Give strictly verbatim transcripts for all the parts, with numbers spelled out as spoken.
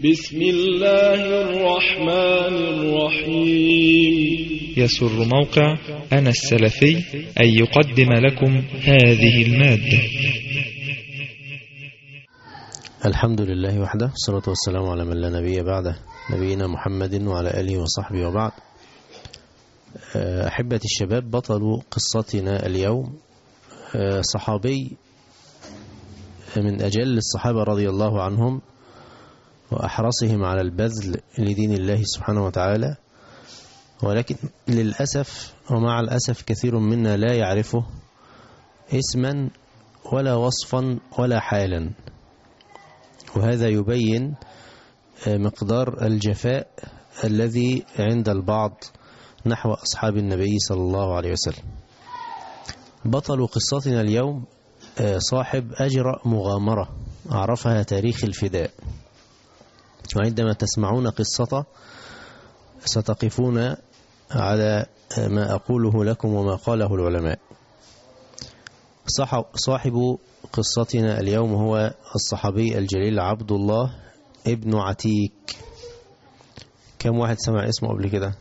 بسم الله الرحمن الرحيم. يسر موقع أنا السلفي أن يقدم لكم هذه المادة. الحمد لله وحده، والصلاة والسلام على من لا نبي بعده، نبينا محمد وعلى آله وصحبه وبعد. أحبة الشباب، بطل قصتنا اليوم صحابي من أجل الصحابة رضي الله عنهم وأحرصهم على البذل لدين الله سبحانه وتعالى، ولكن للأسف ومع الأسف كثير منا لا يعرفه اسما ولا وصفا ولا حالا، وهذا يبين مقدار الجفاء الذي عند البعض نحو أصحاب النبي صلى الله عليه وسلم. بطل قصتنا اليوم صاحب أجرأ مغامرة عرفها تاريخ الفداء، وعندما تسمعون قصته ستقفون على ما أقوله لكم وما قاله العلماء. صاحب قصتنا اليوم هو الصحابي الجليل عبد الله ابن عتيك. كم واحد سمع اسمه قبل كده؟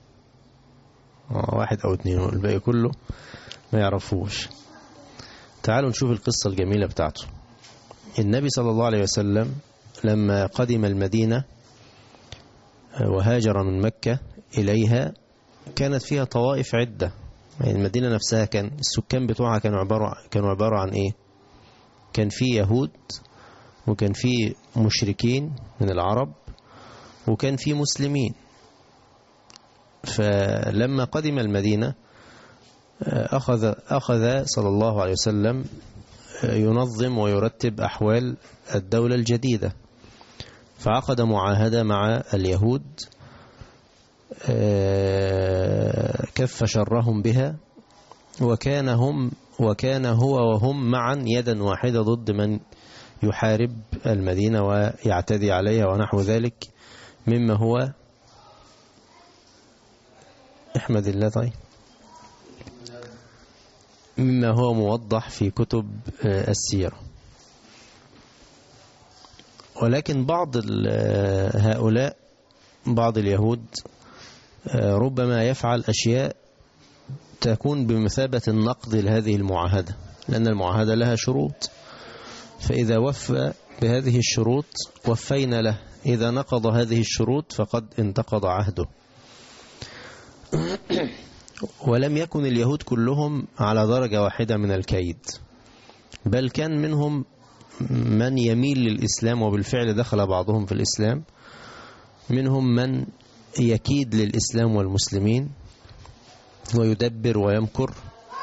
واحد أو اثنين، والباقي كله ما يعرفوش. تعالوا نشوف القصة الجميلة بتاعته. النبي صلى الله عليه وسلم لما قدم المدينة وهاجر من مكة إليها كانت فيها طوائف عدة. يعني المدينة نفسها كان السكان بتوعها كانوا عبارة كانوا عبارة عن إيه؟ كان في يهود، وكان في مشركين من العرب، وكان في مسلمين. فلما قدم المدينة أخذ أخذ صلى الله عليه وسلم ينظم ويرتب أحوال الدولة الجديدة، فعقد معاهدة مع اليهود كف شرهم بها، وكان هم وكان هو وهم معا يدا واحدة ضد من يحارب المدينة ويعتدي عليها ونحو ذلك، مما هو احمد الله طيب مما هو موضح في كتب السيرة. ولكن بعض هؤلاء بعض اليهود ربما يفعل أشياء تكون بمثابة النقض لهذه المعاهدة، لأن المعاهدة لها شروط، فإذا وفى بهذه الشروط وفينا له، إذا نقض هذه الشروط فقد انتقض عهده. ولم يكن اليهود كلهم على درجة واحدة من الكيد، بل كان منهم من يميل للإسلام، وبالفعل دخل بعضهم في الإسلام، منهم من يكيد للإسلام والمسلمين ويدبر ويمكر،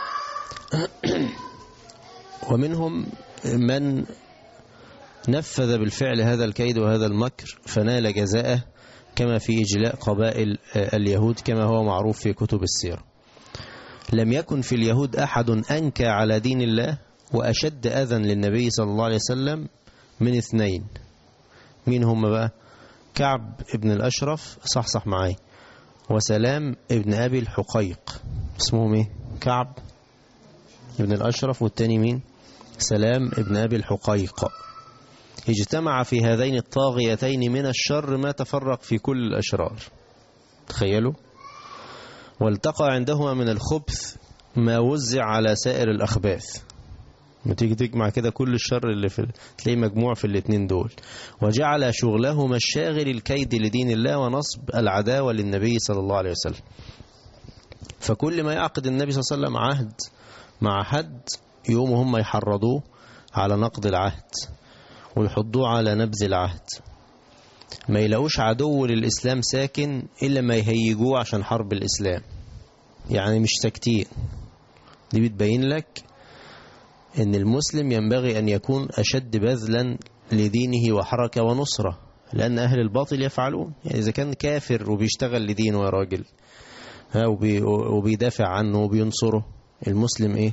ومنهم من نفذ بالفعل هذا الكيد وهذا المكر فنال جزاءه، كما في إجلاء قبائل اليهود كما هو معروف في كتب السيرة. لم يكن في اليهود أحد أنكى على دين الله وأشد أذى للنبي صلى الله عليه وسلم من اثنين. مين هم بقى؟ كعب ابن الأشرف، صح صح معاي، وسلام ابن أبي الحقيق. اسمهم ايه؟ كعب ابن الأشرف، والتاني مين؟ سلام ابن أبي الحقيق. اجتمع في هذين الطاغيتين من الشر ما تفرق في كل الأشرار، تخيلوا، والتقى عندهما من الخبث ما وزع على سائر الأخباث. ما تيجي تجمع كده كل الشر اللي في تلاقيه مجموع في الاثنين دول، وجعل شغلهما الشاغل الكيد لدين الله ونصب العداوة للنبي صلى الله عليه وسلم. فكل ما يعقد النبي صلى الله عليه وسلم عهد مع حد يوم هم يحرضوه على نقض العهد ويحضوه على نبذ العهد، ما يلاقوش عدو للإسلام ساكن إلا ما يهيجوه عشان حرب الإسلام. يعني مش ساكتين. دي بتبين لك أن المسلم ينبغي أن يكون أشد بذلا لدينه وحركة ونصرة، لأن أهل الباطل يفعلون. يعني إذا كان كافر وبيشتغل لدينه يا راجل وبي وبيدافع عنه وبينصره، المسلم إيه؟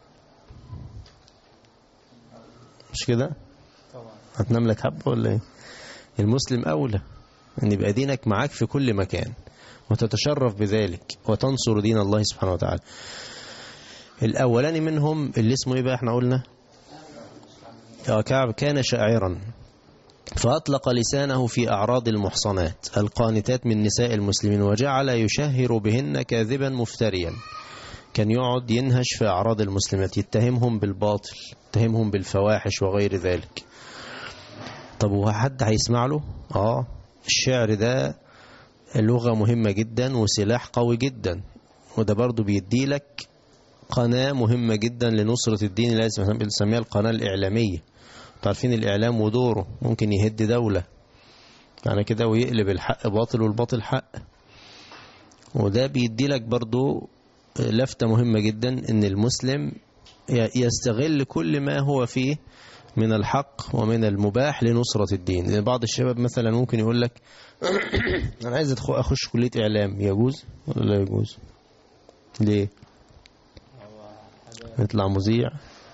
مش كده؟ هتنام لك حبة ولا إيه؟ المسلم أولى أن يبقى دينك معاك في كل مكان وتتشرف بذلك وتنصر دين الله سبحانه وتعالى. الأولاني منهم اللي اسمه إيه بقى؟ احنا قلنا كعب كان شاعرا، فأطلق لسانه في أعراض المحصنات القانتات من نساء المسلمين وجعل يشهر بهن كاذبا مفتريا. كان يقعد ينهش في أعراض المسلمات، يتهمهم بالباطل، يتهمهم بالفواحش وغير ذلك. طب هو حد هيسمع له؟ آه الشعر ده لغة مهمة جدا وسلاح قوي جدا، وده برضو بيدي لك قناة مهمة جدا لنصرة الدين، لازم نسميها القناة الإعلامية. تعرفين الإعلام ودوره ممكن يهد دولة يعني كده ويقلب الحق باطل والباطل حق. وده بيدي لك برضو لفتة مهمة جدا ان المسلم يستغل كل ما هو فيه من الحق ومن المباح لنصرة الدين. يعني بعض الشباب مثلا ممكن يقول لك انا عايز اخش كلية اعلام، يجوز ولا لا يجوز؟ ليه؟ يطلع مذيع،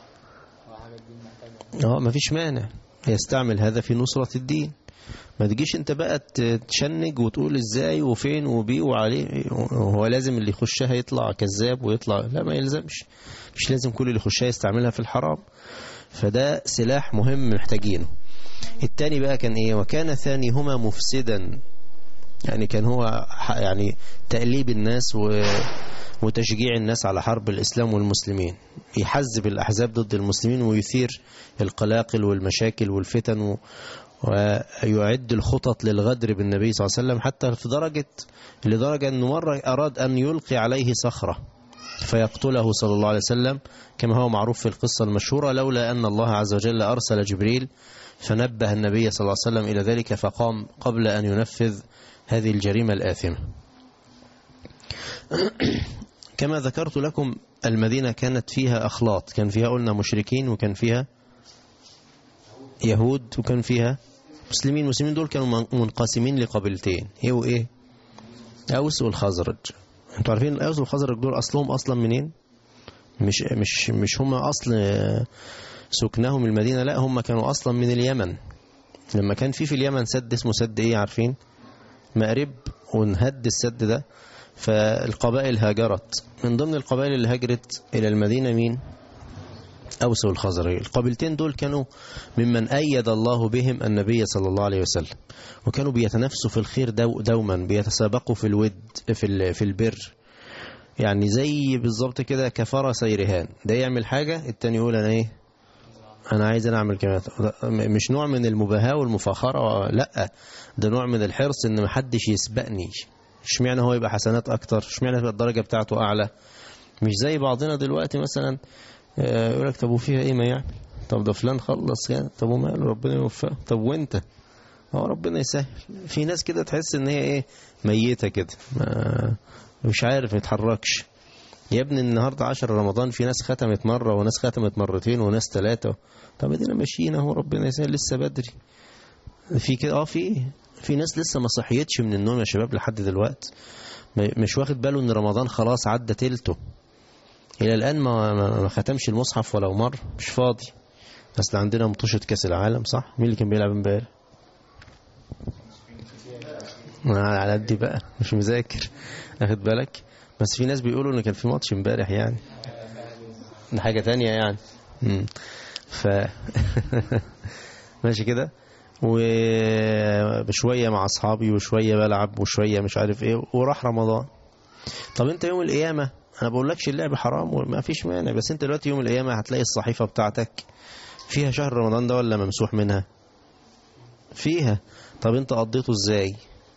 اه مفيش مانع يستعمل هذا في نصرة الدين. ما تجيش انت بقى تشنج وتقول ازاي وفين وبيه وعليه، هو لازم اللي يخشها يطلع كذاب ويطلع؟ لا ما يلزمش، مش لازم كل اللي يخشها يستعملها في الحرام. فده سلاح مهم محتاجينه. التاني بقى كان ايه؟ وكان ثانيهما مفسدا، يعني كان هو يعني تأليب الناس وتشجيع الناس على حرب الإسلام والمسلمين، يحزب الأحزاب ضد المسلمين ويثير القلاقل والمشاكل والفتن و ويعد الخطط للغدر بالنبي صلى الله عليه وسلم، حتى في درجة لدرجة أنه مرة أراد أن يلقي عليه صخرة فيقتله صلى الله عليه وسلم، كما هو معروف في القصة المشهورة، لولا أن الله عز وجل أرسل جبريل فنبه النبي صلى الله عليه وسلم إلى ذلك فقام قبل أن ينفذ هذه الجريمة الآثمة. كما ذكرت لكم المدينة كانت فيها أخلاط، كان فيها قلنا مشركين وكان فيها يهود وكان فيها مسلمين. المسلمين دول كانوا منقسمين لقبيلتين، ايه وايه؟ أوس والخزرج. انتوا عارفين الأوس والخزرج دول أصلهم أصلا منين؟ مش مش مش هم أصل سكنهم المدينة، لا هم كانوا أصلا من اليمن. لما كان في في اليمن سد اسمه سد ايه عارفين؟ مأرب، ونهد السد ده فالقبائل هاجرت. من ضمن القبائل اللي هاجرت إلى المدينة مين؟ أوس والخزرج. القبيلتين دول كانوا ممن أيد الله بهم النبي صلى الله عليه وسلم، وكانوا بيتنافسوا في الخير دو دوما، بيتسابقوا في الود في في البر، يعني زي بالظبط كده كفارة سيرهان، ده يعمل حاجة التاني يقول أنا إيه؟ أنا عايز أنا أعمل كمان. مش نوع من المباهاة والمفاخرة، لا ده نوع من الحرص إن محدش يسبقني. اشمعنى هو يبقى حسنات أكتر؟ اشمعنى يبقى الدرجة بتاعته أعلى؟ مش زي بعضنا دلوقتي مثلا يقول لك طب وفيها ايه ما يعني، طب ده فلان خلص يعني، طب وماله ربنا يوفقه، طب وانت هو ربنا يسهل. في ناس كده تحس ان هي ايه ميتة كده، مش عارف يتحركش. يا ابني النهاردة عشر رمضان، في ناس ختمت مرة وناس ختمت مرتين وناس ثلاثة، طب ادينا ماشيين اهو ربنا يسهل، لسه بدري. في كده اه في في ناس لسه ما صحيتش من النوم يا شباب لحد دلوقتي، مش واخد باله ان رمضان خلاص عدى تلته، إلى الآن ما ما ختمش المصحف ولو مرة، مش فاضي. بس عندنا مطوشة كاس العالم صح؟ مين اللي كان بيلعب امبارح؟ على قدي بقى مش مذاكر، اخد بالك. بس في ناس بيقولوا ان كان في ماتش امبارح يعني، ده حاجة تانية يعني. امم ف ماشي كده، وبشوية مع أصحابي وشوية بلعب وشوية مش عارف ايه، وراح رمضان. طب انت يوم القيامة، انا بقولكش اللعب حرام وما فيش مانع، بس انت دلوقتي يوم القيامة هتلاقي الصحيفة بتاعتك فيها شهر رمضان ده ولا ممسوح منها؟ فيها. طب انت قضيته ازاي؟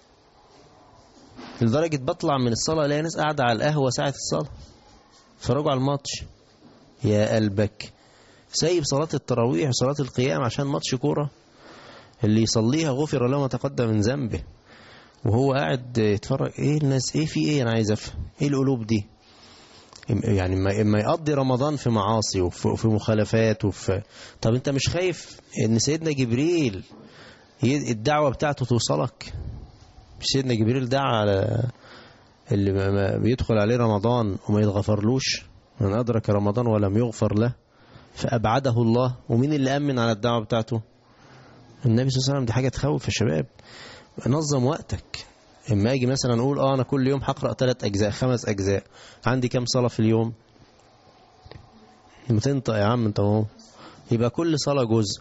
لدرجة بطلع من الصلاة الاقي ناس قاعدة على القهوة ساعة الصلاة فرجعوا على الماتش. يا قلبك، سايب صلاة التراويح وصلاة القيام عشان ماتش كورة؟ اللي يصليها غفر له ما تقدم من ذنبه، وهو قاعد يتفرج. ايه الناس ايه في ايه؟ انا عايز افهم ايه القلوب دي. يعني ما يقضي رمضان في معاصي وفي مخالفات وفي، طب انت مش خايف ان سيدنا جبريل الدعوة بتاعته توصلك؟ مش سيدنا جبريل دعا على اللي ما بيدخل عليه رمضان وما يتغفرلوش؟ من أدرك رمضان ولم يغفر له فأبعده الله. ومين اللي أمن على الدعوة بتاعته؟ النبي صلى الله عليه وسلم. دي حاجة تخوف يا شباب. نظم وقتك. اما اجي مثلا اقول اه انا كل يوم هقرأ ثلاث اجزاء خمس اجزاء، عندي كام صلاة في اليوم؟ ما تنطق يا عم انت اهو. يبقى كل صلاة جزء،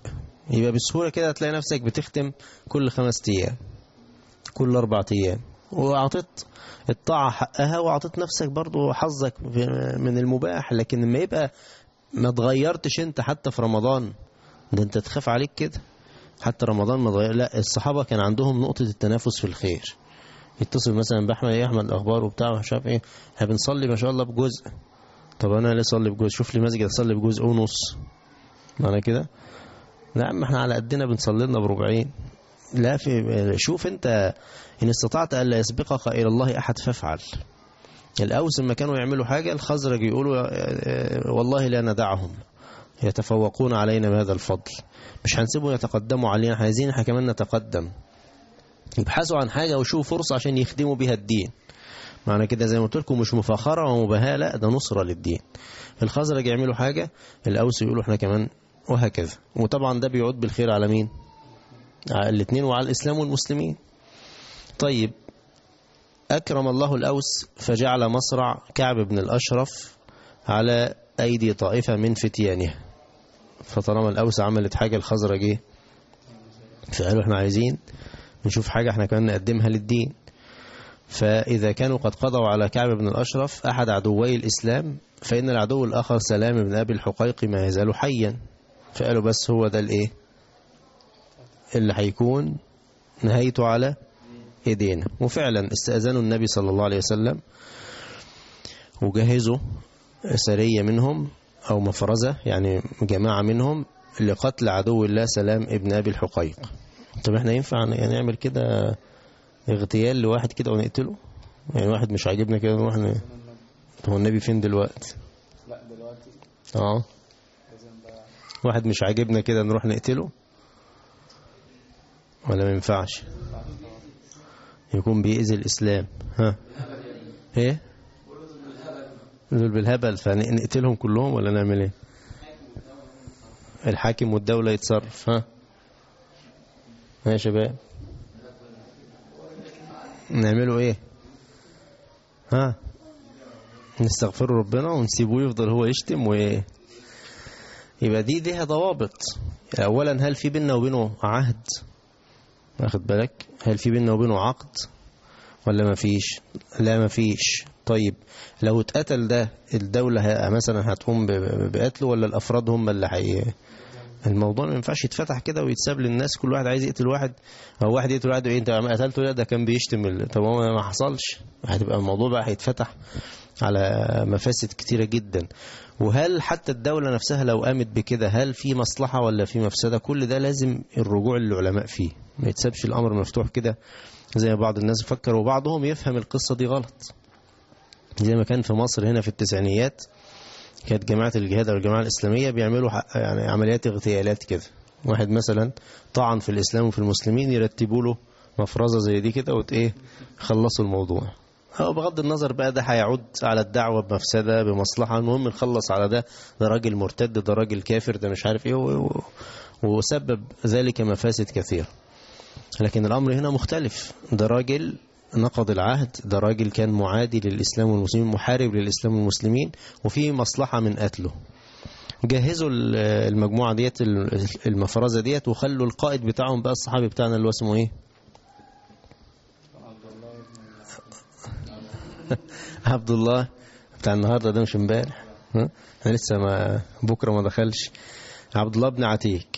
يبقى بسهولة كده هتلاقي نفسك بتختم كل خمس أيام كل أربع أيام، وأعطيت الطاعة حقها وأعطيت نفسك برضو حظك من المباح. لكن لما يبقى ما تغيرتش أنت حتى في رمضان، ده أنت تخاف عليك كده. حتى رمضان ما تغير. لا، الصحابة كان عندهم نقطة التنافس في الخير. يتصل مثلا بأحمد، ايه أحمد الأخبار وبتاع مش عارف ايه، احنا بنصلي ما شاء الله بجزء. طب أنا ليه أصلي بجزء؟ شوف لي مسجد أصلي بجزء ونص، معنى كده لا عم احنا على قدنا بنصلي لنا بربعين. لا، في شوف انت ان استطعت الا يسبقك الى الله احد فافعل. الاوس لما كانوا يعملوا حاجه الخزرج يقولوا والله لا ندعهم يتفوقون علينا بهذا الفضل، مش هنسيبهم يتقدموا علينا، احنا عايزين احنا كمان نتقدم. يبحثوا عن حاجه ويشوفوا فرصه عشان يخدموا بها الدين. معنى كده زي ما قلت لكم مش مفاخره ومباهاه، لا ده نصره للدين. الخزرج يعملوا حاجه الاوس يقولوا احنا كمان، وهكذا. وطبعا ده بيعود بالخير على مين؟ على الاثنين وعلى الإسلام والمسلمين. طيب، أكرم الله الأوس فجعل مصرع كعب بن الأشرف على أيدي طائفة من فتيانها. فطالما الأوس عملت حاجة الخزرج ايه؟ فقالوا احنا عايزين نشوف حاجة احنا كمان نقدمها للدين. فإذا كانوا قد قضوا على كعب بن الأشرف أحد عدوي الإسلام، فإن العدو الآخر سلام بن أبي الحقيق ما يزال حيا. فقالوا بس هو ده الايه اللي هيكون نهايته على ايدينا. وفعلا استأذنوا النبي صلى الله عليه وسلم وجهزوا سرية منهم او مفرزة، يعني جماعة منهم لقتل عدو الله سلام ابن ابي الحقيق. طب احنا ينفع يعني نعمل كده اغتيال لواحد كده ونقتله؟ يعني واحد مش عاجبنا كده نروح ن... هو النبي فين دلوقتي؟ لا دلوقتي اه واحد مش عاجبنا كده نروح نقتله ولا ما ينفعش؟ يكون بيأذي الإسلام. ها ايه دول بالهبل، فنقتلهم كلهم ولا نعمل ايه؟ الحاكم والدولة يتصرف. ها ها يا شباب نعمله ايه؟ ها نستغفر ربنا ونسيبه يفضل هو يشتم وايه؟ يبقى دي ليها ضوابط. اولا هل في بيننا وبينه عهد؟ واخد بالك؟ هل في بيننا وبينه عقد ولا ما فيش؟ لا ما فيش. طيب لو اتقتل ده الدولة مثلا هتقوم بقتله ولا الافراد هم اللي حي... الموضوع ما ينفعش يتفتح كده ويتساب للناس كل واحد عايز يقتل واحد، او واحد يقتل واحد. انت قتلته؟ لا ده كان بيشتم ال... طب هو ما حصلش. هتبقى الموضوع بقى هيتفتح على مفاسد كتيرة جدا. وهل حتى الدولة نفسها لو قامت بكده هل في مصلحة ولا في مفسدة؟ كل ده لازم الرجوع للعلماء فيه، ما يتسابش الأمر مفتوح كده زي ما بعض الناس فكر، وبعضهم يفهم القصة دي غلط. زي ما كان في مصر هنا في التسعينيات كانت جماعة الجهاد أو الجماعة الإسلامية بيعملوا يعني عمليات اغتيالات كده. واحد مثلا طعن في الإسلام وفي المسلمين يرتبوا له مفرزة زي دي كده وإيه خلصوا الموضوع. أو بغض النظر بقى ده هيعود على الدعوة بمفسدة بمصلحة، المهم نخلص على ده، ده راجل مرتد، ده راجل كافر، ده مش عارف إيه، وسبب ذلك مفاسد كثيرة. لكن الأمر هنا مختلف، ده راجل نقض العهد، ده راجل كان معادي للإسلام والمسلمين، محارب للإسلام والمسلمين، وفي مصلحة من قتله. جهزوا المجموعة ديت المفرزة ديت وخلوا القائد بتاعهم بقى الصحابي بتاعنا اللي هو اسمه ايه؟ عبد الله بتاع النهارده ده مش امبارح، احنا لسه ما بكره ما دخلش. عبد الله بن عتيك.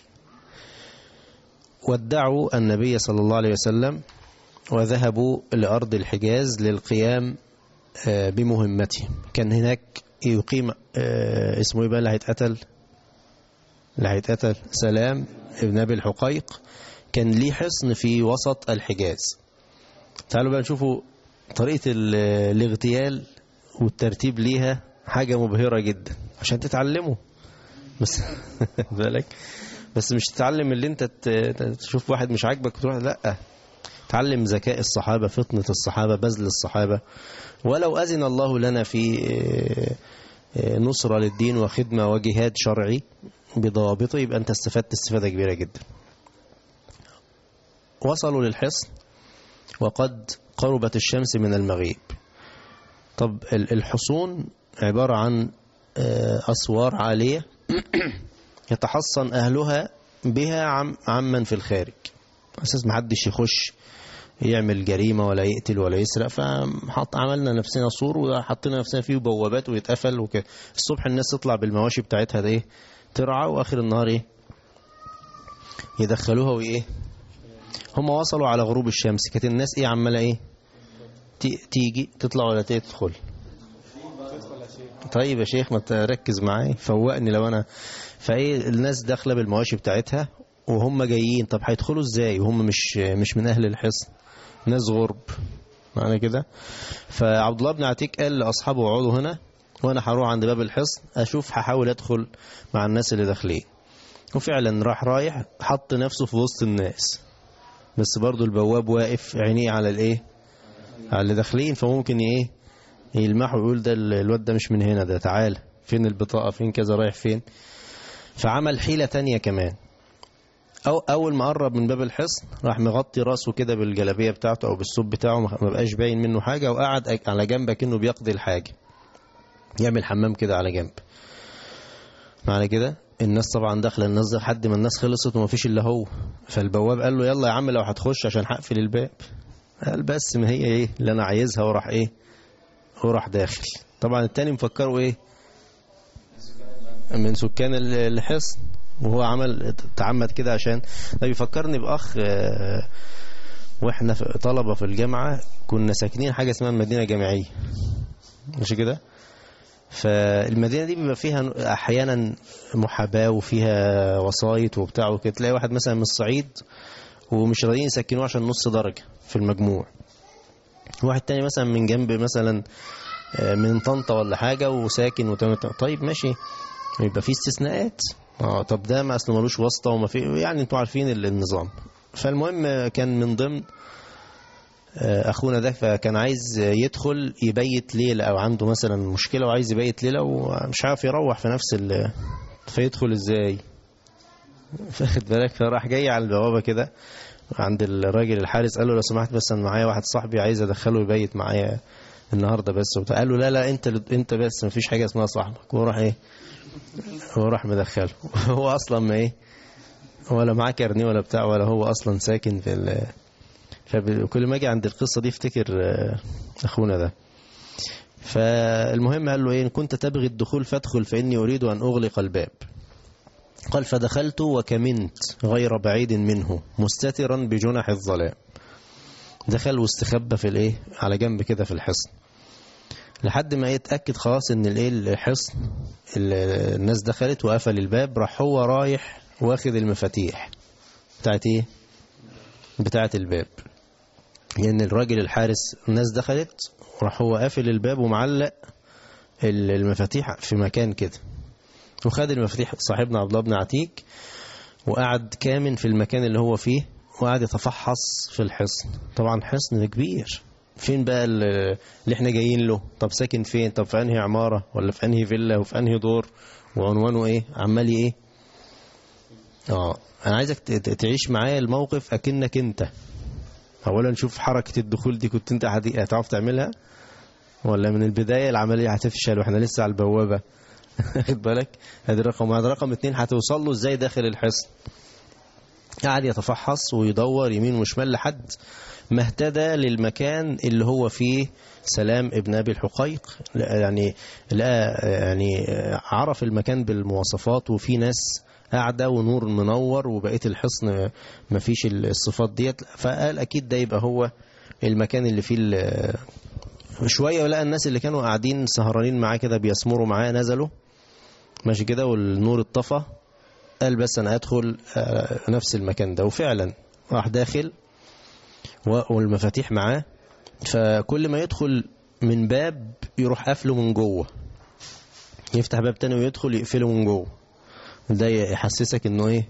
ودعوا النبي صلى الله عليه وسلم وذهبوا لأرض الحجاز للقيام بمهمتهم. كان هناك يقيم اسمه ايه بقى اللي هيتقتل؟ اللي هيتقتل سلام ابن ابي الحقيق. كان ليه حصن في وسط الحجاز. تعالوا بقى نشوفوا طريقة الاغتيال والترتيب ليها، حاجة مبهرة جدا عشان تتعلموا بس بالك، بس مش تتعلم اللي انت تشوف واحد مش عاجبك وتروح، لا، تعلم ذكاء الصحابة، فطنة الصحابة، بذل الصحابة. ولو أذن الله لنا في نصرة للدين وخدمة وجهاد شرعي بضوابطه يبقى أنت استفدت استفادة كبيرة جدا. وصلوا للحصن وقد قربت الشمس من المغيب. طب الحصون عبارة عن أسوار عالية يتحصن أهلها بها عم عمن في الخارج، أساس محدش يخش يعمل جريمة ولا يقتل ولا يسرق. فحط عملنا نفسنا سور وحطينا نفسنا فيه بوابات ويتقفل وكده. الصبح الناس تطلع بالمواشي بتاعتها ده ايه ترعى، واخر النهار ايه يدخلوها وايه. هم وصلوا على غروب الشمس، كانت الناس ايه عماله ايه تيجي تطلع ولا تدخل. طيب يا شيخ ما تركز معايا فوقني لو انا. فايه الناس داخله بالمواشي بتاعتها وهم جايين، طب هيدخلوا ازاي وهم مش مش من اهل الحصن، ناس غرب معنى كده. فعبد الله بن عتيق قال لاصحابه اقعدوا هنا وانا هروح عند باب الحصن اشوف، هحاول ادخل مع الناس اللي داخلين. وفعلا راح رايح حط نفسه في وسط الناس، بس برضو البواب واقف عينيه على الايه على اللي داخلين، فممكن ايه يلمحوا ويقول ده الواد ده مش من هنا، ده تعال فين البطاقة فين كذا رايح فين. فعمل حيلة تانية كمان. أو أول ما قرب من باب الحصن راح مغطي راسه كده بالجلابية بتاعته أو بالثوب بتاعه ما بقاش باين منه حاجة، وقعد على جنب كأنه بيقضي الحاجة، يعمل حمام كده على جنب. معنى كده الناس طبعا داخله، الناس لحد ما الناس خلصت وما فيش الا هو. فالبواب قال له يلا يا عم لو هتخش عشان هقفل الباب. قال بس ما هي ايه اللي انا عايزها، وراح ايه وراح داخل. طبعا التاني مفكره ايه من سكان الحصن، وهو عمل تعمد كده عشان ده بيفكرني باخ. واحنا طلبه في الجامعه كنا ساكنين حاجه اسمها مدينه جامعيه، مش كده؟ فالمدينة دي بيبقى فيها أحيانا محاباة وفيها وسايط وبتاع وكده. تلاقي واحد مثلا من الصعيد ومش راضيين يسكنوه عشان نص درجة في المجموع، واحد تاني مثلا من جنب مثلا من طنطا ولا حاجة وساكن وتم. طيب ماشي، يبقى في استثناءات. اه طب ده ما أصله ملوش واسطة وما في، يعني انتوا عارفين النظام. فالمهم كان من ضمن اخونا ده فكان عايز يدخل يبيت ليلة، او عنده مثلا مشكلة وعايز يبيت ليلة ومش عارف يروح في نفس ال... فيدخل ازاي فاخد بالك. فراح جاي على البوابة كده عند الراجل الحارس، قال له لو سمحت بس انا معايا واحد صاحبي عايز ادخله يبيت معايا النهارده بس. قال له لا لا انت انت بس، ما فيش حاجة اسمها صاحبك. وراح ايه هو راح مدخله هو اصلا ما ايه ولا معاه كارنيه ولا بتاع، ولا هو اصلا ساكن في ال... فكل ما اجي عند القصة دي افتكر اخونا ده. فالمهم قال له ايه ان كنت تبغي الدخول فادخل فاني اريد ان اغلق الباب. قال فدخلت وكمنت غير بعيد منه مستترا بجنح الظلام. دخل واستخبى في الايه على جنب كده في الحصن لحد ما يتاكد خلاص ان الايه الحصن الناس دخلت وقفل الباب. راح هو رايح واخد المفاتيح بتاعت ايه بتاعت الباب، لأن يعني الراجل الحارس الناس دخلت وراح هو قافل الباب ومعلق المفاتيح في مكان كده. وخد المفاتيح صاحبنا عبد الله بن عتيق وقعد كامن في المكان اللي هو فيه، وقعد يتفحص في الحصن. طبعا حصن كبير، فين بقى اللي احنا جايين له، طب ساكن فين، طب في انهي عمارة ولا في انهي فيلا وفي انهي دور وعنوانه ايه، عمال ايه. اه انا عايزك تعيش معايا الموقف اكنك انت. اولا نشوف حركة الدخول دي كنت انت هتعرف تعملها ولا من البداية العملية هتفشل واحنا لسه على البوابة خد بالك. هذا رقم واحد. رقم اتنين هتوصل له ازاي داخل الحصن. قاعد يتفحص ويدور يمين وشمال لحد ما اهتدى للمكان اللي هو فيه سلام ابن ابي الحقيق. يعني لا يعني عرف المكان بالمواصفات وفي ناس قاعدة ونور منور وبقية الحصن ما فيش الصفات ديت. فقال أكيد ده يبقى هو المكان اللي فيه شوية. ولقى الناس اللي كانوا قاعدين سهرانين معاه كده بيسمروا معاه نزلوا ماشي كده والنور اتطفى. قال بس أنا أدخل نفس المكان ده، وفعلا راح داخل والمفاتيح معاه. فكل ما يدخل من باب يروح قافله من جوه، يفتح باب تاني ويدخل يقفله من جوه. ده يحسسك انه ايه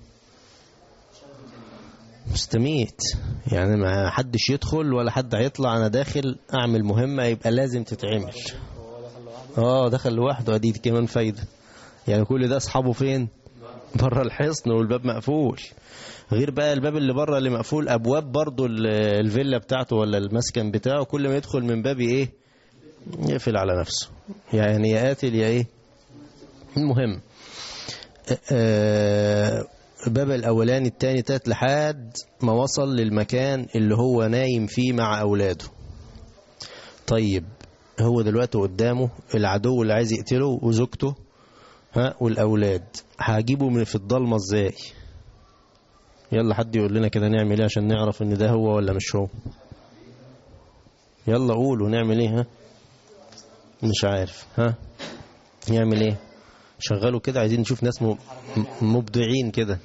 مستميت، يعني ما حدش يدخل ولا حد هيطلع، انا داخل اعمل مهمة يبقى لازم تتعمل. اه دخل لوحده، ادي كمان فايدة. يعني كل ده اصحابه فين بره الحصن والباب مقفول. غير بقى الباب اللي بره اللي مقفول ابواب برضو الفيلا بتاعته ولا المسكن بتاعه، كل ما يدخل من باب ايه يقفل على نفسه، يعني يا قاتل يا ايه. المهم باب الأولاني التاني تالت لحد ما وصل للمكان اللي هو نايم فيه مع أولاده. طيب هو دلوقتي قدامه العدو اللي عايز يقتله وزوجته ها والأولاد، هجيبه من في الضلمة ازاي؟ يلا حد يقول لنا كده نعمل ايه عشان نعرف ان ده هو ولا مش هو؟ يلا قولوا نعمل ايه؟ ها مش عارف. ها نعمل ايه؟ شغلوا كده، عايزين نشوف ناس مبدعين كده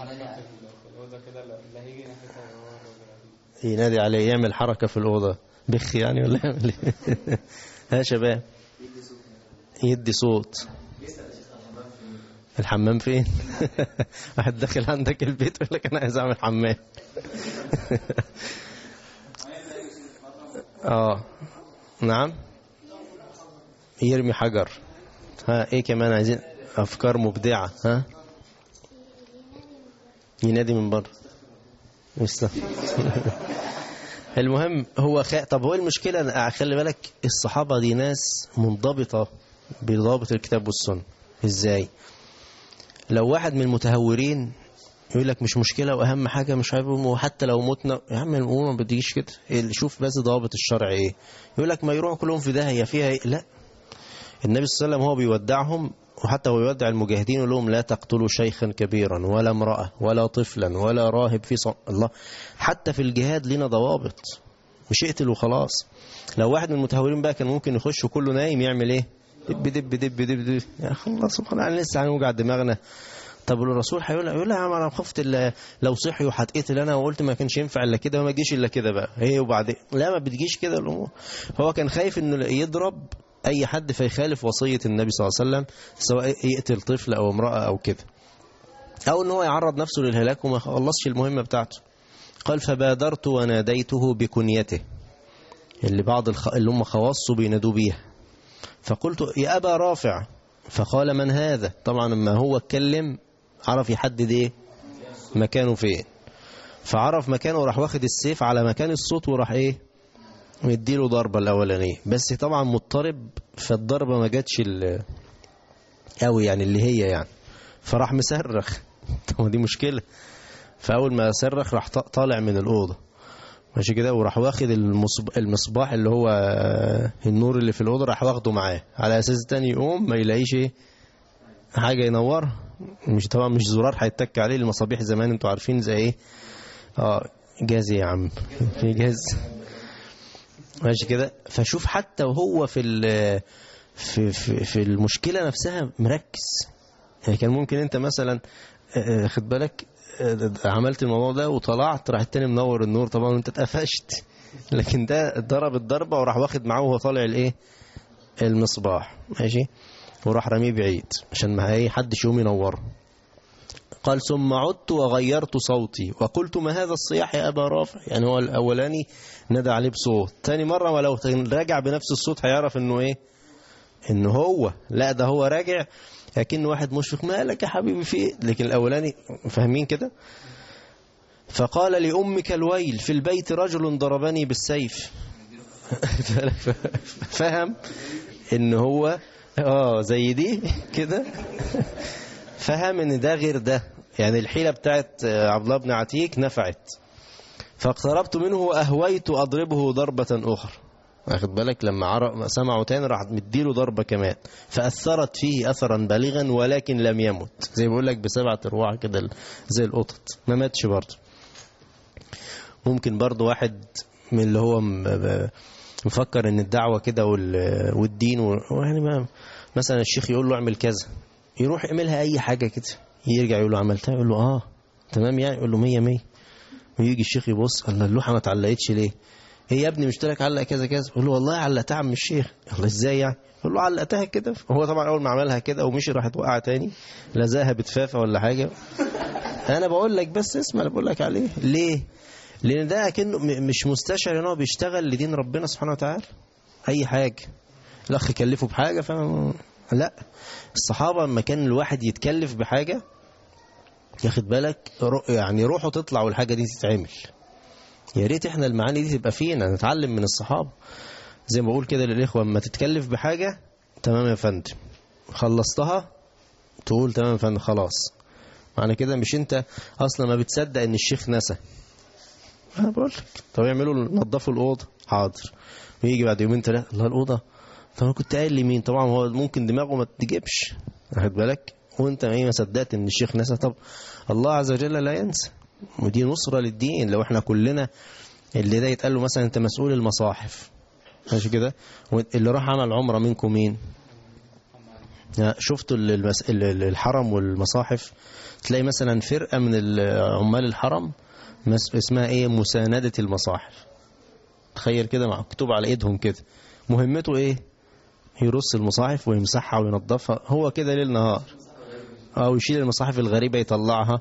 ينادي عليه، يعمل حركة في الأوضة بخ يعني ولا يعمل ايه؟ ها شباب يدي صوت. الحمام فين؟ واحد داخل عندك البيت يقول لك انا عايز اعمل حمام. اه نعم يرمي حجر. ها ايه كمان عايزين؟ افكار مبدعة. ها ينادي من بره. المهم هو خ... طب هو المشكلة خلي بالك الصحابة دي ناس منضبطة بضابط الكتاب والسنة. ازاي؟ لو واحد من المتهورين يقول لك مش مشكلة واهم حاجة مش عارف، وحتى لو متنا يا عم الامور ما بتجيش كده، شوف بس ضابط الشرع ايه. يقول لك ما يروحوا كلهم في داهية فيها ايه؟ لا، النبي صلى الله عليه وسلم هو بيودعهم، وحتى هو يودع المجاهدين يقول لهم لا تقتلوا شيخا كبيرا ولا امرأة ولا طفلا ولا راهب في صنع الله. حتى في الجهاد لنا ضوابط، مش اقتل وخلاص. لو واحد من المتهورين بقى كان ممكن يخش وكله نايم يعمل ايه؟ دب دب دب دب دب. يا اخي الله سبحانه وتعالى لسه هنوجع دماغنا. طب الرسول هيقول يقول يا عم انا خفت لو صحي وهتقتل انا وقلت ما كانش ينفع الا كده وما تجيش الا كده بقى ايه وبعدين لا ما بتجيش كده الامور. هو كان خايف انه يضرب اي حد فيخالف وصية النبي صلى الله عليه وسلم، سواء يقتل طفل او امرأة او كده، او ان هو يعرض نفسه للهلاك وما خلصش المهمة بتاعته. قال فبادرت وناديته بكنيته اللي بعض الخ... اللي هم خواصه بينادوا بيها، فقلت يا أبا رافع، فقال من هذا؟ طبعا لما هو اتكلم عرف يحدد ايه مكانه فين، فعرف مكانه وراح واخد السيف على مكان الصوت وراح ايه مديله ضربة الأولانية، بس طبعا مضطرب فالضربة ما جاتش قوي يعني اللي هي يعني، فراح مسرخ. طبعا دي مشكلة. فأول ما صرخ راح طالع من الأوضة ماشي كده، وراح واخد المصباح اللي هو النور اللي في الأوضة راح واخده معاه على أساس تاني يقوم ما يلاقيش ايه حاجة ينور. مش طبعا مش زرار هيتك عليه، المصابيح زمان انتوا عارفين زي ايه اه جاز يا عم في جاز ماشي كده. فشوف حتى وهو في في في, في المشكلة نفسها مركز. يعني كان ممكن انت مثلا خد بالك عملت الموضوع ده وطلعت راح التاني منور النور طبعا وانت اتقفشت، لكن ده ضرب الضربة وراح واخد معاه وهو طالع الايه المصباح ماشي، وراح رميه بعيد عشان ما اي حد يقوم ينوره. قال ثم عدت وغيرت صوتي وقلت ما هذا الصياح يا أبا رافع؟ يعني هو الأولاني ندى عليه بصوت، تاني مرة ولو راجع بنفس الصوت هيعرف انه ايه انه هو لا ده هو راجع لكن واحد مشفق مالك يا حبيبي في ايه، لكن الأولاني فاهمين كده. فقال لأمك الويل في البيت رجل ضربني بالسيف. فهم ان هو اه زي دي كده، فهم ان ده غير ده، يعني الحيلة بتاعت عبد الله بن عتيك نفعت. فاقتربت منه وأهويت أضربه ضربة أخرى، واخد بالك لما سمعوا تاني راح مديله ضربة كمان فأثرت فيه أثرا بالغا ولكن لم يمت، زي بقول لك بسبعة أرواع كده زي القطط ما ماتش برضه. ممكن برضه واحد من اللي هو مفكر ان الدعوة كده والدين يعني ما مثلا الشيخ يقول له اعمل كذا يروح يعملها اي حاجة كده، يرجع يقول له عملتها يقول له اه تمام يعني، يقول له مية مية، ويجي الشيخ يبص الله اللوحة ما اتعلقتش ليه؟ هي يا ابني مشترك علق كذا كذا، يقول له والله علقتها عم الشيخ. الله ازاي يعني؟ يقول له علقتها كده. هو طبعا اول ما عملها كده ومشي راحت وقع تاني لزاها بتفافة ولا حاجة. انا بقول لك بس اسمع اللي بقول لك عليه ليه؟ لان ده كأنه مش مستشعر ان هو بيشتغل لدين ربنا سبحانه وتعالى. اي حاجة الاخ يكلفه بحاجة ف لا، الصحابة لما كان الواحد يتكلف بحاجة ياخد بالك يعني روحه تطلع والحاجة دي تتعمل. يا ريت احنا المعاني دي تبقى فينا نتعلم من الصحابة. زي ما بقول كده للإخوة اما تتكلف بحاجة تمام يا فندم، خلصتها تقول تمام يا فندم خلاص، معنى كده مش انت اصلا ما بتصدق ان الشيخ نسى. انا بقول لك طب يعملوا نظفوا الاوضه، حاضر، ويجي بعد يومين ثلاثه الله الاوضه، طب انا كنت قايل لمين؟ طبعا هو ممكن دماغه ما تجيبش، واخد بالك، وانت ايه ما صدقت ان الشيخ نسى. طب الله عز وجل لا ينسى، ودي نصره للدين. لو احنا كلنا اللي ده يتقال له مثلا انت مسؤول المصاحف، ماشي كده، اللي راح عمل عمره منكم مين؟ شفتوا المس... الحرم والمصاحف، تلاقي مثلا فرقة من عمال الحرم اسمها ايه؟ مساندة المصاحف. تخيل كده، مكتوب على ايدهم كده، مهمته ايه؟ يرص المصاحف ويمسحها وينظفها، هو كده ليل نهار. او يشيل المصاحف الغريبة يطلعها،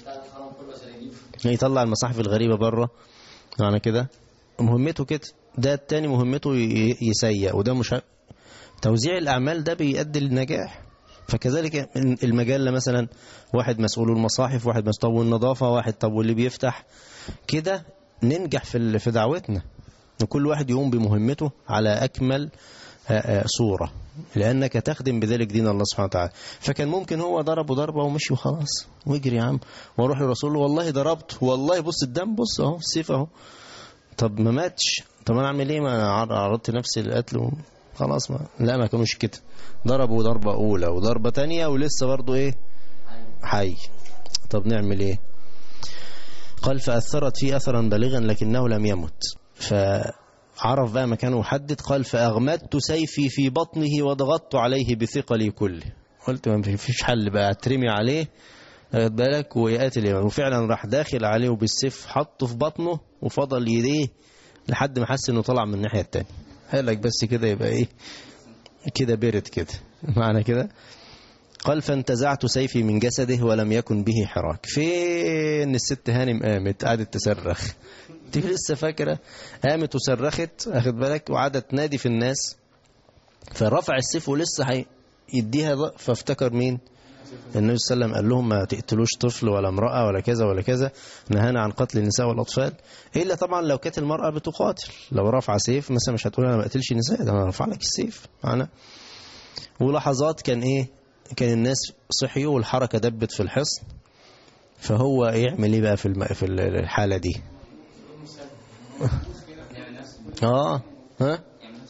يطلع المصاحف الغريبة بره، معنى كده مهمته كده. ده التاني مهمته يسيء، وده مش توزيع الأعمال، ده بيؤدي للنجاح. فكذلك المجلة مثلا واحد مسؤول المصاحف، واحد مسؤول النظافة، واحد طب واللي بيفتح كده، ننجح في في دعوتنا، وكل واحد يقوم بمهمته على أكمل صورة، لأنك تخدم بذلك دين الله سبحانه وتعالى. فكان ممكن هو ضرب ضربة ومشي وخلاص، ويجري يا عم واروح للرسول والله ضربت، والله بص الدم، بص اهو السيف اهو. طب ما ماتش، طب انا اعمل ايه؟ ما عرضت نفسي للقتل خلاص. ما لا ما كانوش كده، ضربوا ضربة أولى وضربة تانية ولسه برضو إيه؟ حي. طب نعمل إيه؟ قال فأثرت فيه أثرا بالغا لكنه لم يمت. فعرف بقى مكانه وحدد، قال فأغمدت سيفي في بطنه وضغطت عليه بثقلي كله. قلت ما فيش حل بقى، اترمي عليه خد بالك ويقاتل اليمن. وفعلا راح داخل عليه وبالسيف حطه في بطنه وفضل يديه لحد ما حس انه طلع من الناحية التانية. قالك بس كده يبقى ايه كده برد كده معنى كده. قال فانتزعت سيفي من جسده ولم يكن به حراك. فين الست هانم؟ قامت قعدت تصرخ، انت لسه فاكره؟ قامت وصرخت اخد بالك، وقعدت تنادي في الناس. فرفع السيف ولسه هيديها، فافتكر مين؟ النبي صلى الله عليه وسلم قال لهم ما تقتلوش طفل ولا امرأة ولا كذا ولا كذا، نهانا عن قتل النساء والأطفال. إلا طبعا لو كانت المرأة بتقاتل، لو رفع سيف مثلا مش هتقول أنا ما بقتلش النساء، ده أنا رفع لك السيف معنا. ولحظات كان إيه؟ كان الناس صحيوا والحركة دبت في الحصن. فهو يعمل إيه بقى في الم... في الحالة دي؟ آه ها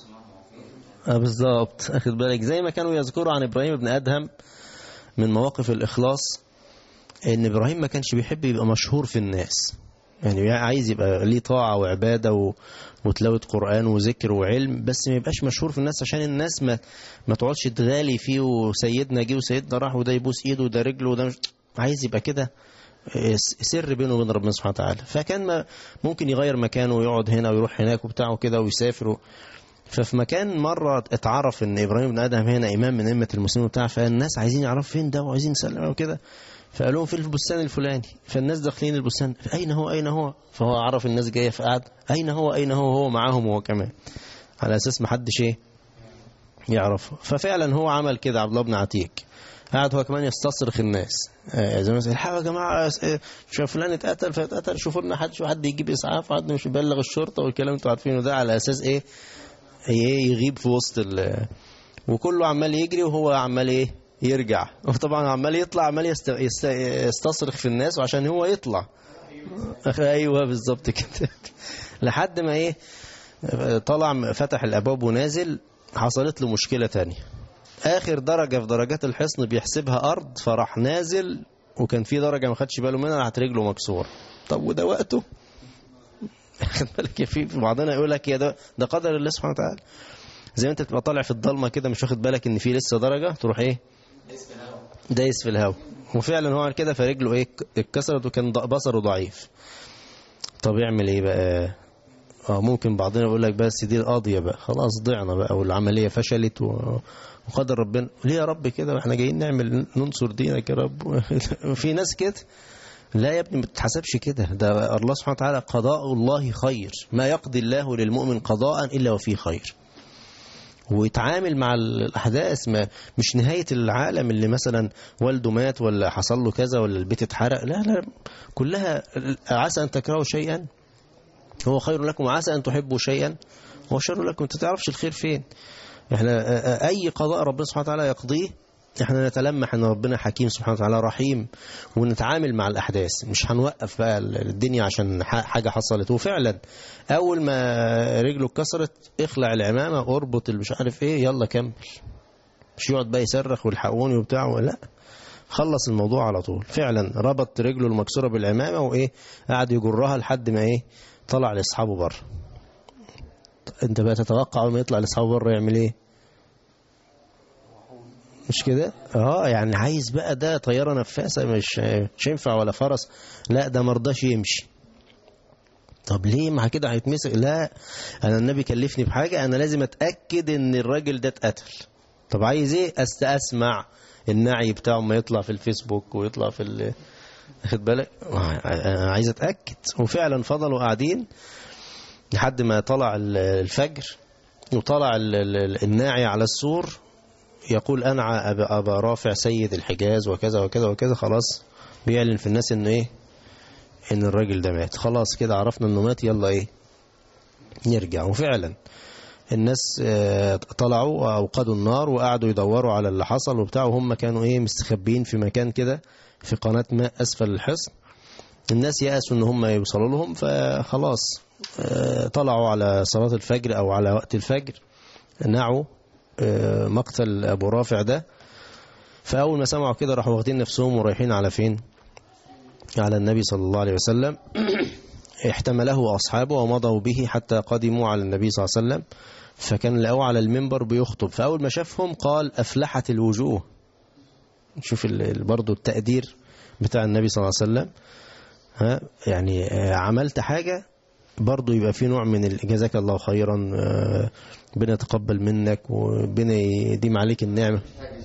آه بالظبط، أخذ بالك، زي ما كانوا يذكروا عن إبراهيم بن أدهم من مواقف الإخلاص، إن إبراهيم ما كانش بيحب يبقى مشهور في الناس، يعني عايز يبقى ليه طاعة وعبادة و... وتلاوة قرآن وذكر وعلم، بس ما يبقاش مشهور في الناس عشان الناس ما ما تقعدش تغالي فيه، وسيدنا جه وسيدنا راح وده يبوس ايده وده رجله وده مش... عايز يبقى كده سر بينه وبين ربنا سبحانه وتعالى. فكان ما ممكن يغير مكانه ويقعد هنا ويروح هناك وبتاعه كده ويسافر. ففي مكان مرة اتعرف ان ابراهيم بن ادهم هنا امام من ائمه المسلمين وبتاع، فالناس عايزين يعرفوا فين ده وعايزين يسلموا وكده، فقالوا لهم في البستان الفلاني. فالناس داخلين البستان، اين هو اين هو؟ فهو عرف الناس جايه، فقعد اين هو اين هو هو معاهم هو كمان، على اساس ما حدش ايه يعرفه. ففعلا هو عمل كده. عبد الله بن عتيق قعد هو كمان يستصرخ الناس، زي مثلا الحقوا يا جماعه شوف فلان اتقتل فاتقتل، شوفوا لنا حد، شو حد يجيب اسعاف، حد مش يبلغ الشرطه والكلام انتوا عارفينه ده، على اساس ايه ايه يغيب في وسط ال وكله عمال يجري وهو عمال ايه يرجع، وطبعا عمال يطلع عمال يست... يست... يستصرخ في الناس وعشان هو يطلع. ايوه بالظبط كده. لحد ما ايه طلع فتح الابواب ونازل، حصلت له مشكله تانية. اخر درجه في درجات الحصن بيحسبها ارض، فراح نازل وكان في درجه ما خدش باله منها، راحت رجله مكسوره. طب وده وقته؟ خد بالك في بعضنا يقول لك يا ده ده قدر الله سبحانه وتعالى. زي ما انت بتبقى طالع في الضلمه كده مش واخد بالك ان في لسه درجه، تروح ايه دايس في الهواء. وفعلا هو عمل كده، فرجله ايه اتكسرت وكان بصره ضعيف. طب يعمل ايه بقى؟ اه ممكن بعضنا يقول لك بس دي القضيه بقى خلاص ضعنا بقى والعمليه فشلت و... وقدر ربنا. ليه يا رب كده واحنا جايين نعمل ننصر دينك يا رب؟ في ناس كده. لا يا ابني ما تتحسبش كده، ده الله سبحانه وتعالى قضاء الله خير، ما يقضي الله للمؤمن قضاء إلا وفيه خير. ويتعامل مع الأحداث، ما مش نهاية العالم اللي مثلا والده مات ولا حصل له كذا ولا البيت اتحرق، لا لا كلها عسى أن تكرهوا شيئا هو خير لكم وعسى أن تحبوا شيئا هو شر لكم. انت تعرفش الخير فين. احنا أي قضاء ربنا سبحانه وتعالى يقضيه احنا نتلمح ان ربنا حكيم سبحانه وتعالى رحيم، ونتعامل مع الأحداث، مش هنوقف بقى الدنيا عشان حاجة حصلت. وفعلا أول ما رجله اتكسرت اخلع العمامة، اربط اللي مش عارف ايه، يلا كمل. مش يقعد بقى يصرخ والحقوني وبتاع، لا، خلص الموضوع على طول. فعلا ربط رجله المكسورة بالعمامة وايه، قعد يجرها لحد ما ايه طلع لاصحابه بره. انت بقى تتوقع ما يطلع لاصحابه بره يعمل ايه؟ مش كده؟ اه يعني عايز بقى ده طيارة نفاسة، مش مش ينفع ولا فرس، لا ده مرضاش يمشي. طب ليه؟ مع كده هيتمسك. لا، انا النبي كلفني بحاجة، انا لازم اتأكد ان الراجل ده اتقتل. طب عايز ايه؟ استسمع النعي بتاعه ما يطلع في الفيسبوك ويطلع في ال... اخد بالك، انا عايز اتأكد. وفعلا فضلوا قاعدين لحد ما طلع الفجر، وطلع الناعي على السور يقول أنعى أبا, أبا رافع سيد الحجاز وكذا وكذا وكذا. خلاص بيعلن في الناس إن إيه، إن الراجل ده مات. خلاص كده عرفنا إنه مات، يلا إيه نرجع. وفعلا الناس طلعوا أوقدوا النار وقعدوا يدوروا على اللي حصل وبتاع، وهم كانوا إيه مستخبين في مكان كده في قناة ماء أسفل الحصن. الناس يأسوا إن هم يوصلوا لهم، فخلاص طلعوا على صلاة الفجر أو على وقت الفجر، نعوا مقتل أبو رافع ده. فأول ما سمعوا كده راحوا واخدين نفسهم ورايحين على فين؟ على النبي صلى الله عليه وسلم. احتمله أصحابه ومضوا به حتى قدموا على النبي صلى الله عليه وسلم، فكان لقوا على المنبر بيخطب. فأول ما شافهم قال أفلحت الوجوه. شوف برضو التقدير بتاع النبي صلى الله عليه وسلم. ها يعني عملت حاجة برضو يبقى في نوع من جزاك الله خيرا، ربنا يتقبل منك وربنا يديم عليك النعمة.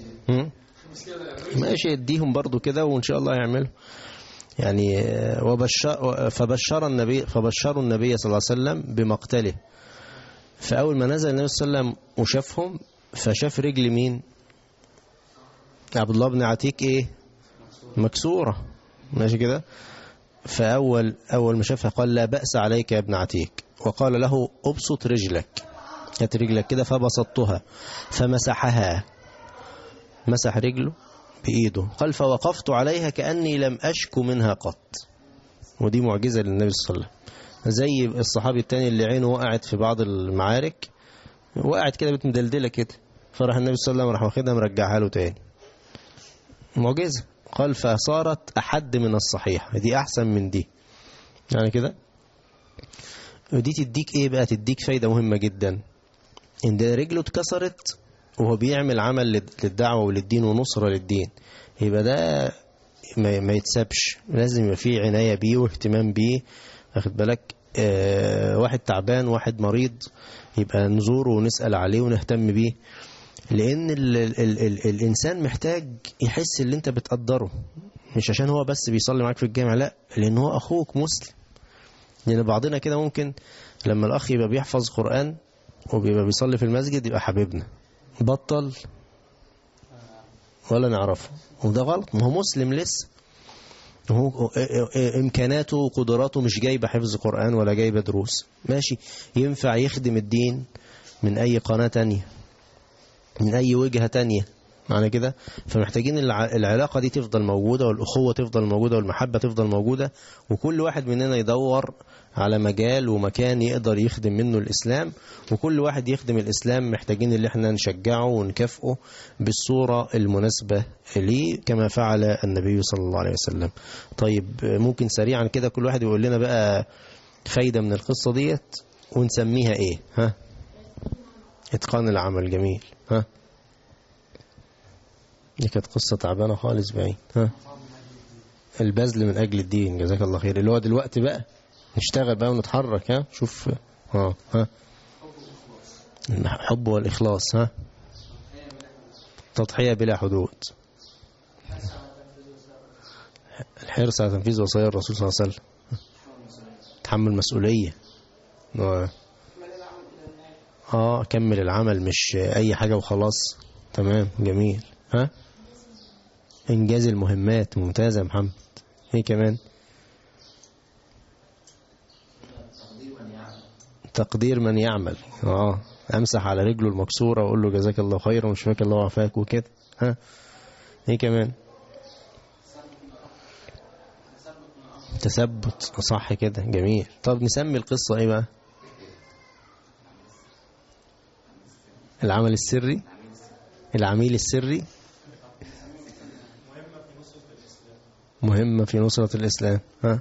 ماشي، يديهم برضو كده وإن شاء الله يعملوا يعني. وبشر فبشر النبي فبشروا النبي صلى الله عليه وسلم بمقتله. فأول ما نزل النبي صلى الله عليه وسلم وشافهم، فشاف رجل مين؟ عبد الله بن عتيك ايه مكسورة، ماشي كده. فأول أول ما شافها قال لا بأس عليك يا ابن عتيك، وقال له أبسط رجلك، هات رجلك كده. فبسطتها فمسحها، مسح رجله بإيده. قال فوقفت عليها كأني لم أشك منها قط. ودي معجزة للنبي صلى الله عليه وسلم. زي الصحابي التاني اللي عينه وقعت في بعض المعارك، وقعت كده بتمدلدلة كده، فراح النبي صلى الله عليه وسلم راح واخدها مرجعها له تاني. معجزة. قال فصارت أحد من الصحيح، دي أحسن من دي يعني كده. ودي تديك إيه بقى؟ تديك فايدة مهمة جدا. إن ده رجله اتكسرت وهو بيعمل عمل للدعوة وللدين ونصرة للدين، يبقى ده ما يتسابش، لازم يبقى فيه عناية بيه واهتمام بيه. أخد بالك، آه واحد تعبان واحد مريض يبقى نزوره ونسأل عليه ونهتم بيه، لأن ال ال ال ال الإنسان محتاج يحس اللي أنت بتقدره، مش عشان هو بس بيصلي معاك في الجامع، لا، لأن هو أخوك مسلم. لأن بعضنا كده ممكن لما الأخ يبقى بيحفظ قرآن وبيبقى بيصلي في المسجد يبقى حبيبنا، بطل ولا نعرفه، وده غلط. ما هو مسلم لسه، هو إمكاناته وقدراته مش جايبة حفظ قرآن ولا جايبة دروس، ماشي، ينفع يخدم الدين من أي قناة تانية، من أي وجهة تانية معنى كده. فمحتاجين العلاقة دي تفضل موجودة، والأخوة تفضل موجودة، والمحبة تفضل موجودة، وكل واحد مننا يدور على مجال ومكان يقدر يخدم منه الإسلام، وكل واحد يخدم الإسلام محتاجين اللي احنا نشجعه ونكافئه بالصورة المناسبة ليه كما فعل النبي صلى الله عليه وسلم. طيب ممكن سريعا كده كل واحد يقول لنا بقى فايدة من القصة ديت ونسميها ايه؟ ها، اتقان العمل. جميل. ها، دي كانت قصة تعبانة خالص بعيد. ها، البذل من أجل الدين. جزاك الله خير. اللي هو دلوقتي بقى نشتغل بقى ونتحرك. ها، شوف. ها ها الحب والإخلاص. ها، تضحية بلا حدود، الحرص على تنفيذ وصايا الرسول صلى الله عليه وسلم، تحمل مسؤولية. اه كمل العمل، مش أي حاجة وخلاص. تمام، جميل. ها، إنجاز المهمات. ممتازة يا محمد. ايه كمان؟ تقدير من يعمل. اه امسح على رجله المكسورة واقول له جزاك الله خيرا وشفاك الله وعافاك وكده. ها، ايه كمان؟ تثبت، صح كده، جميل. طب نسمي القصة ايه بقى؟ العمل السري، العميل السري، مهمة في نصرة الإسلام. ها؟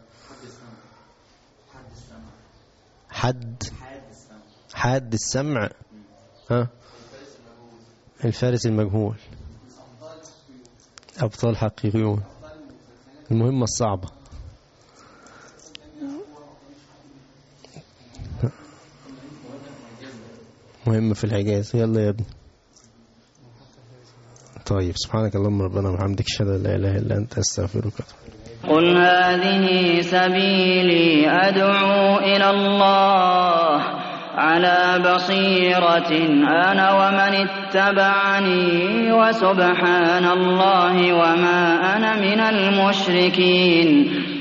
حد حاد السمع. ها؟ الفارس المجهول، أبطال حقيقيون، المهمة الصعبة. مهمة في الحجاز. يلا يا ابني. طيب، سبحانك اللهم ربنا وبحمدك، اشهد ان لا اله الا انت، استغفرك. قل هذه سبيلي أدعو إلى الله على بصيرة أنا ومن اتبعني وسبحان الله وما أنا من المشركين.